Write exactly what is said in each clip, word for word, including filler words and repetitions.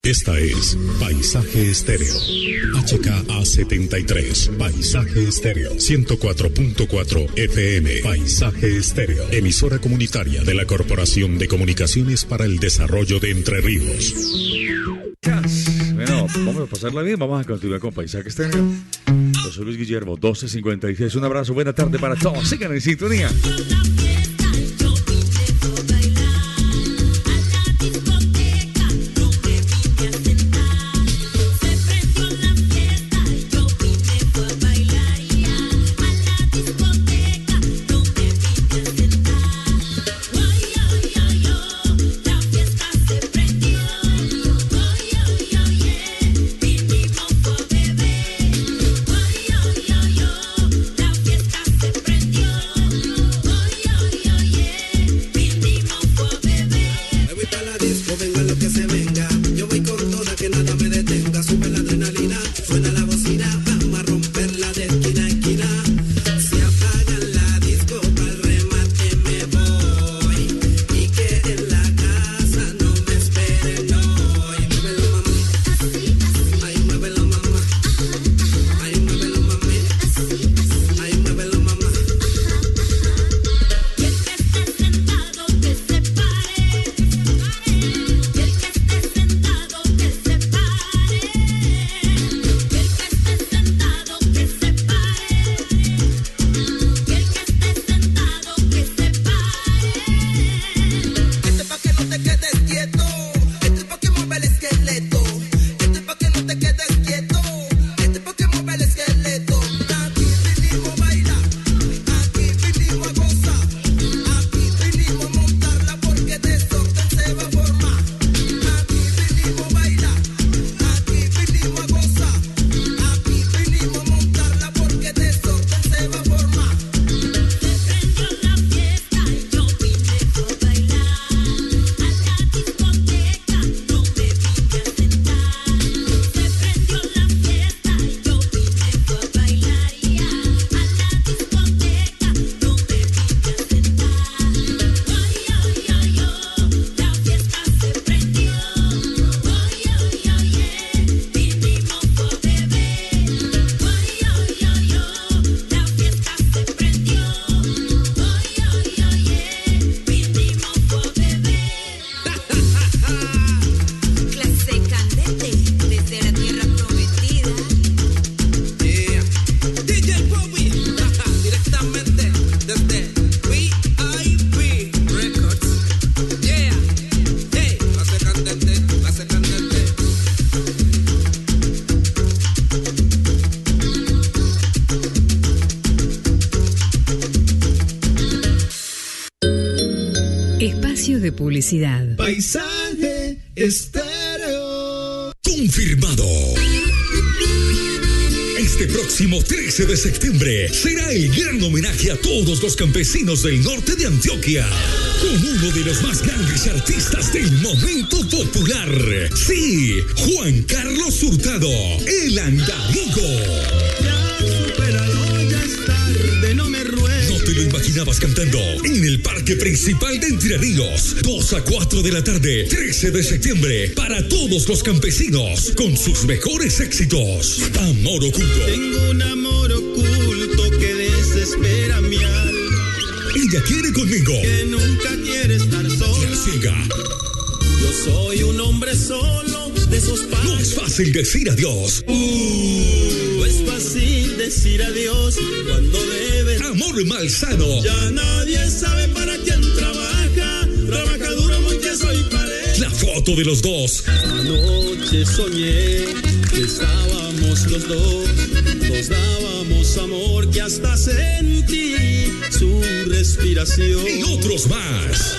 Esta es Paisaje Estéreo. H K A setenta y tres. Paisaje Estéreo. ciento cuatro punto cuatro F M. Paisaje Estéreo. Emisora comunitaria de la Corporación de Comunicaciones para el Desarrollo de Entre Ríos. Bueno, vamos a pasarla bien. Vamos a continuar con Paisaje Estéreo. Yo soy Luis Guillermo, doce cincuenta y seis. Un abrazo, buena tarde para todos. Sigan en sintonía. Publicidad. Paisaje Estéreo. Confirmado. Este próximo trece de septiembre será el gran homenaje a todos los campesinos del norte de Antioquia, con uno de los más grandes artistas del momento popular. Sí, Juan Carlos Hurtado, el Andariego. ¿Te lo imaginabas cantando en el Parque Principal de Entre Ríos? dos a cuatro de la tarde, trece de septiembre, para todos los campesinos, con sus mejores éxitos. Amor oculto. Tengo un amor oculto que desespera mi alma. Ella quiere conmigo. Que nunca quiere estar sola. La ciega. Yo soy un hombre solo de esos padres. No es fácil decir adiós. Uh, no es fácil decir adiós cuando debes. Amor malsano. Ya nadie sabe para quién trabaja. Trabaja duro porque soy pareja. La foto de los dos. Anoche soñé que estábamos los dos. Nos dábamos amor que hasta sentí su respiración. Y otros más.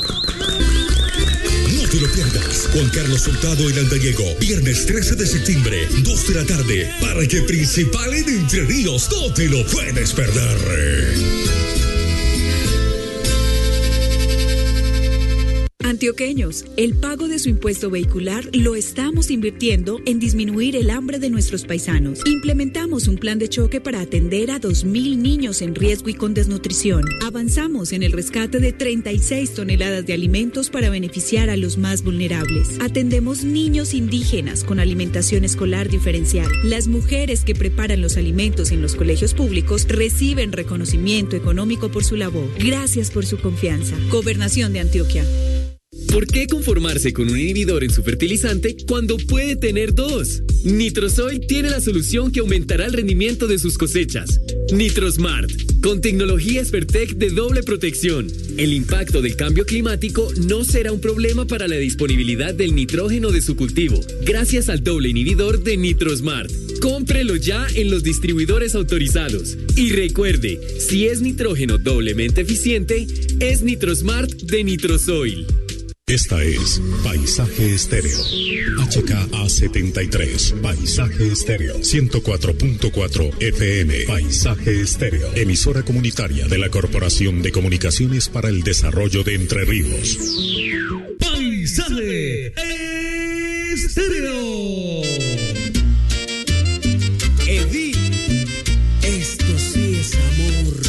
No te lo pierdas. Juan Carlos Hurtado, el Andariego. Viernes trece de septiembre, dos de la tarde. Parque Principal en Entre Ríos. No te lo puedes perder. Antioqueños, el pago de su impuesto vehicular lo estamos invirtiendo en disminuir el hambre de nuestros paisanos. Implementamos un plan de choque para atender a dos mil niños en riesgo y con desnutrición. Avanzamos en el rescate de treinta y seis toneladas de alimentos para beneficiar a los más vulnerables. Atendemos niños indígenas con alimentación escolar diferencial. Las mujeres que preparan los alimentos en los colegios públicos reciben reconocimiento económico por su labor. Gracias por su confianza. Gobernación de Antioquia. ¿Por qué conformarse con un inhibidor en su fertilizante cuando puede tener dos? Nitrosoil tiene la solución que aumentará el rendimiento de sus cosechas. Nitrosmart, con tecnología Espertec de doble protección. El impacto del cambio climático no será un problema para la disponibilidad del nitrógeno de su cultivo, gracias al doble inhibidor de Nitrosmart. Cómprelo ya en los distribuidores autorizados. Y recuerde, si es nitrógeno doblemente eficiente, es Nitrosmart de Nitrosoil. Esta es Paisaje Estéreo. H K A setenta y tres. Paisaje Estéreo. ciento cuatro punto cuatro F M. Paisaje Estéreo. Emisora comunitaria de la Corporación de Comunicaciones para el Desarrollo de Entre Ríos. Paisaje Estéreo. Edith, esto sí es amor.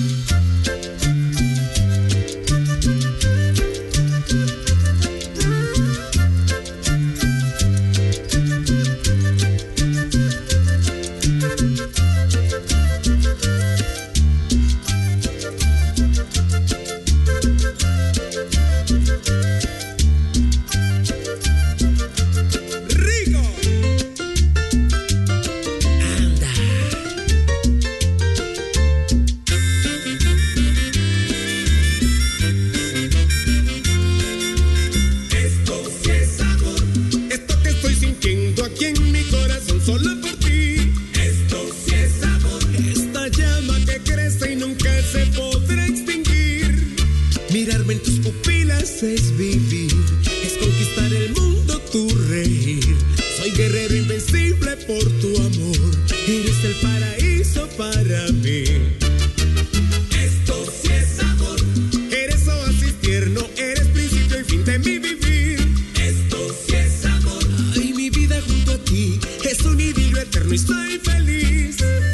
Es vivir, es conquistar el mundo, tu reír. Soy guerrero invencible por tu amor. Eres el paraíso para mí. Esto sí es amor. Eres oasis tierno, eres principio y fin de mi vivir. Esto sí es amor. Ay, mi vida junto a ti es un idilio eterno y soy feliz.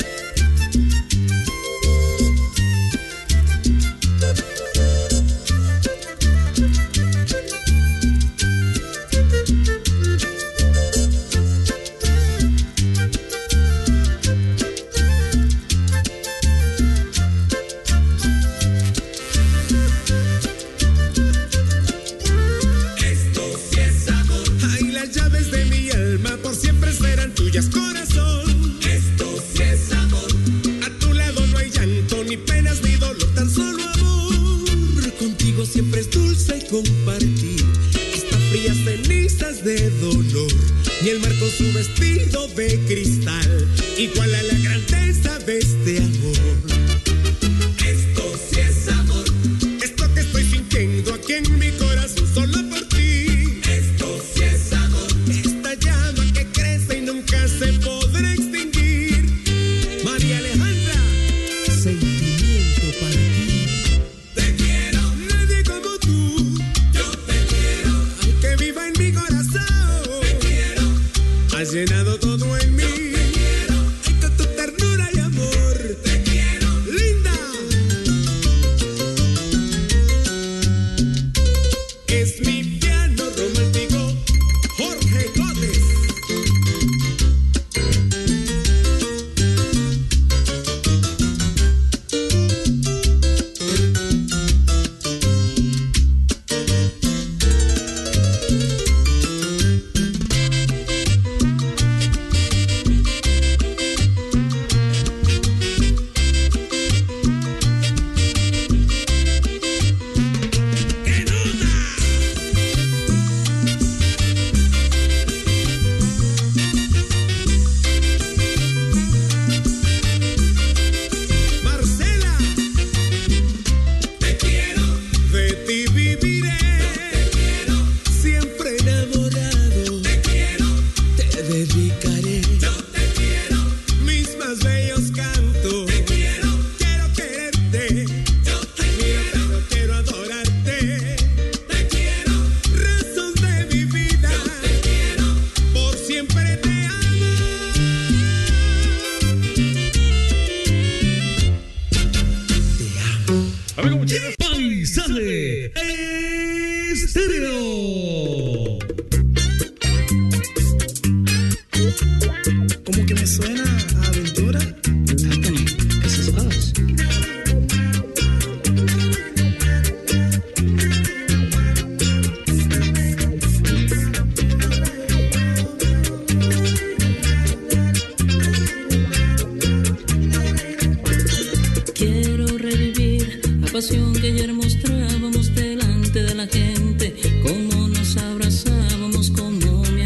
Corazón, esto sí es amor. A tu lado no hay llanto, ni penas, ni dolor, tan solo amor. Contigo siempre es dulce compartir estas frías cenizas de dolor. Ni el mar con su vestido de cristal iguala la grandeza de este amor. Esto sí es amor. Esto que estoy sintiendo aquí en mi corazón solo por ti. Esto sí es amor. Esta llama que crece y nunca se podrá extinguir. María Alejandra, sentimiento para ti. Te quiero, nadie como tú. Yo te quiero, aunque viva en mi corazón. Te quiero, has llenado todo en mí.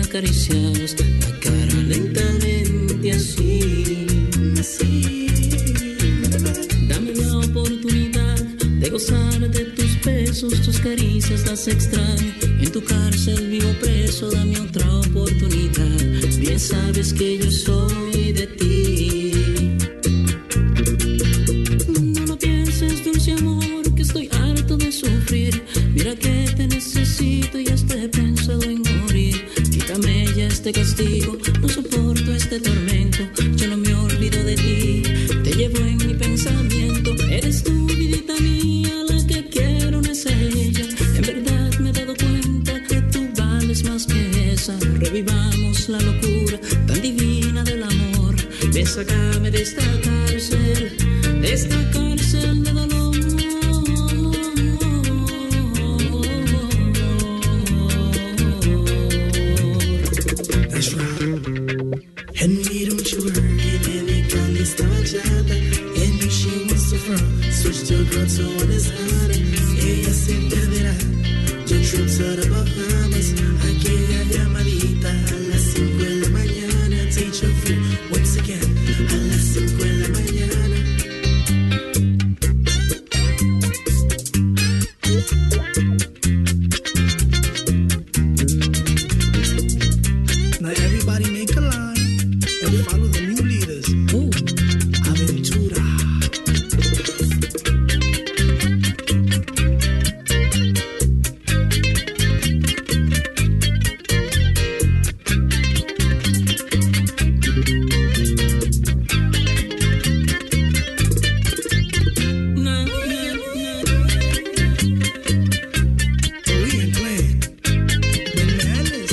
caricias la cara lentamente así, así. Dame la oportunidad de gozar de tus besos, tus caricias las extraño. En tu cárcel vivo preso, dame otra oportunidad. Bien sabes que yo soy de ti. No lo pienses, dulce amor, que estoy harto de sufrir. Mira que te necesito y hasta he pensado en morir. Quítame ya este castigo, no soporto este tormento. Yo no me olvido de ti, te llevo en mi pensamiento. Eres tú, vidita mía, la que quiero, no es ella. En verdad me he dado cuenta que tú vales más que esa. Revivamos la locura tan divina del amor. Ven, sácame de esta cárcel, de esta cárcel de dolor. That's right. Henry, don't you worry, baby, Cali está bachata. And she wants to from switch to a girl so one is harder. Ella se perderá. Your trip to the Bahamas. Aquella llamadita a las cinco de la mañana. Teach her food once again a las cinco de la mañana. Now everybody make a line and follow the new leaders. Ooh. Aventura. We ain't playing. Bananas.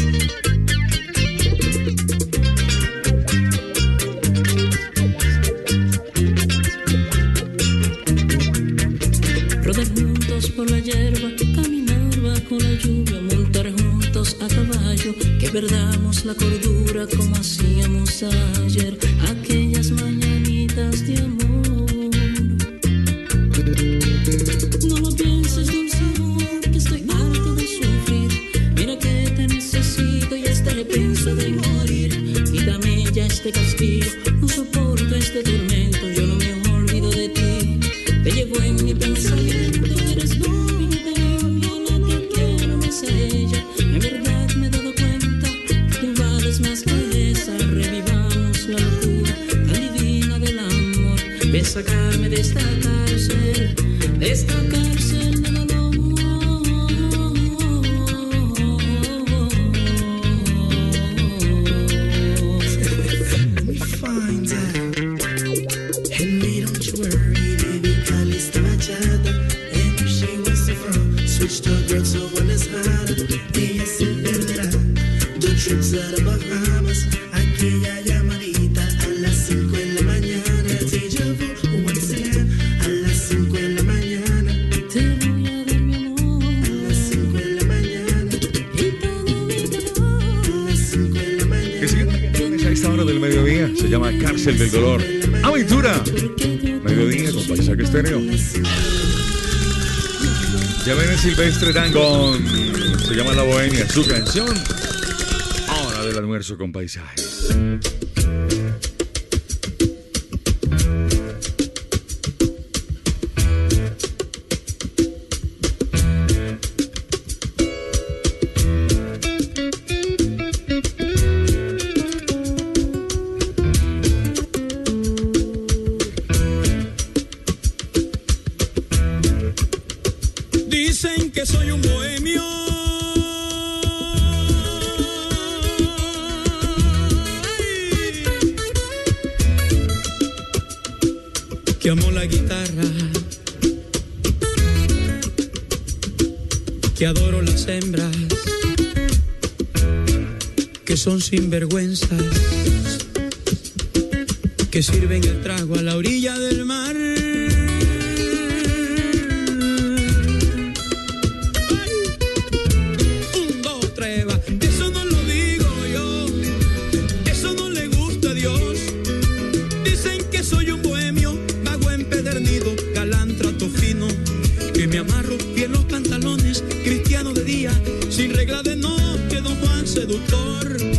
Rodar juntos por la hierba, caminar bajo la lluvia, montar juntos a caballo, que perdamos la cordura como hacíamos ayer, aquellas mañanitas de amor. No lo pienses, dulce amor, que estoy harto de sufrir. Mira que te necesito y hasta he pensado en morir. Quítame ya este castigo, no soporto este tormento. Yo no me olvido de ti, te llevo en mi pensamiento. Eres tú, mi vida, la que quiero, no es ella. En verdad me he dado cuenta que tú vales más que esa. Revivamos la locura tan divina del amor. Ven, sácame de esta cárcel, de esta cárcel de dolor. Let me find out. Henry, don't you worry, baby, Cali está bachata. And if she wants to from switch to a girl so one is harder. Ella se perderá. The trips to the Bahamas. Aquella llamadita a las cinco de la mañana. Deja vu once again a las cinco de la mañana. Te voy a dar mi amor A las cinco de la mañana. y todo mi dolor. A las cinco de la mañana. Que siguen canciones a esta hora del mediodía. Se llama Cárcel del Dolor. Aventura. Mediodía con Paisaje Estéreo. Ya viene Silvestre Dangond. Se llama La Bohemia. Su canción. Hora del almuerzo con Paisaje. Dicen que soy un bohemio. Ay. Que amo la guitarra, que adoro las hembras, que son sinvergüenzas, que sirven el trago a la orilla del mar. Y en los pantalones, cristiano de día, sin regla de noche, don Juan seductor.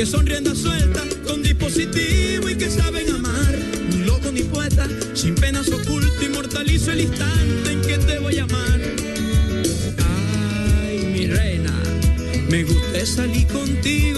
que son rienda suelta, con dispositivo y que saben amar. Ni loco ni poeta, sin penas oculto, inmortalizo el instante en que te voy a amar. Ay, mi reina, me gusta salir contigo.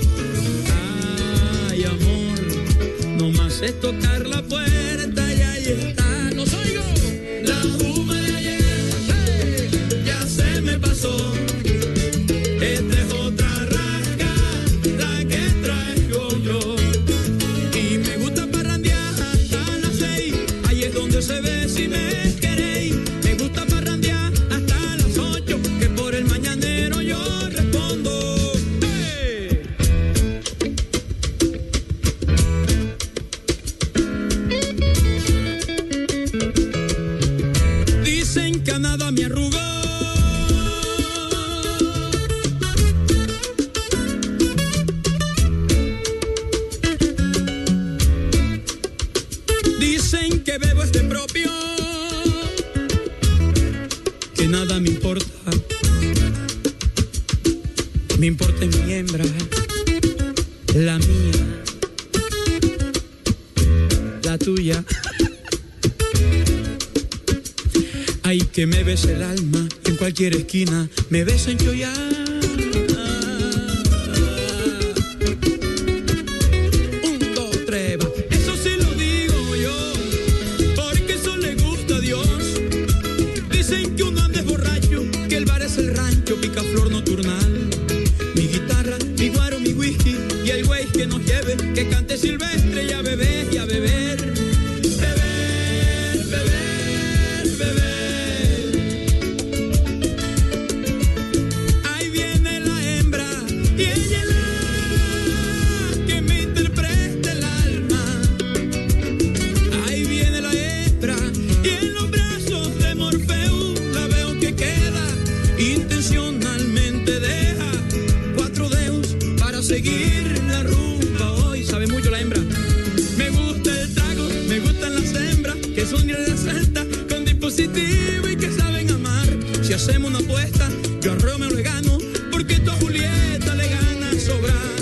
Ay, amor, no más es tocar la puerta y ahí está. ¡Los oigo! La juma de ayer, hey, ya se me pasó. Esta es otra rasca, la que traigo yo. Y me gusta parrandear hasta las seis, ahí es donde se ve si me queréis. Me gusta parrandear hasta las ocho, que por el mañanero yo respondo. ¡Hey! Dicen que a nada me arrugó. Dicen que bebo este propio, que nada me importa. Me importa mi hembra, la mía, la tuya. Ay, que me bese el alma en cualquier esquina, me besen yo ya. Un, dos, tres, va. Eso sí lo digo yo, porque eso le gusta a Dios. Dicen que uno anda es borracho, que el bar es el rancho, picaflor nocturnal. Mi guitarra, mi guaro, mi whisky y el güey que nos lleve, que cante silvestre y a beber y a beber. Beber, beber, beber. Ahí viene la hembra y ella es la que me interpreta el alma. Ahí viene la hembra y en los brazos de Morfeo la veo que queda, intencionalmente deja cuatro dedos para seguir la rumba. Hoy sabe mucho la hembra. Me gusta el trago, me gustan las hembras que son de suelta, con dispositivo y que saben amar. Si hacemos una apuesta, yo a Romeo le gano, porque tú a Julieta le ganas sobrar.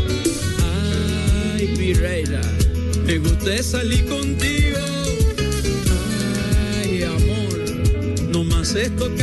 Ay, mi reina, me gusta salir contigo. Ay, amor, no más esto que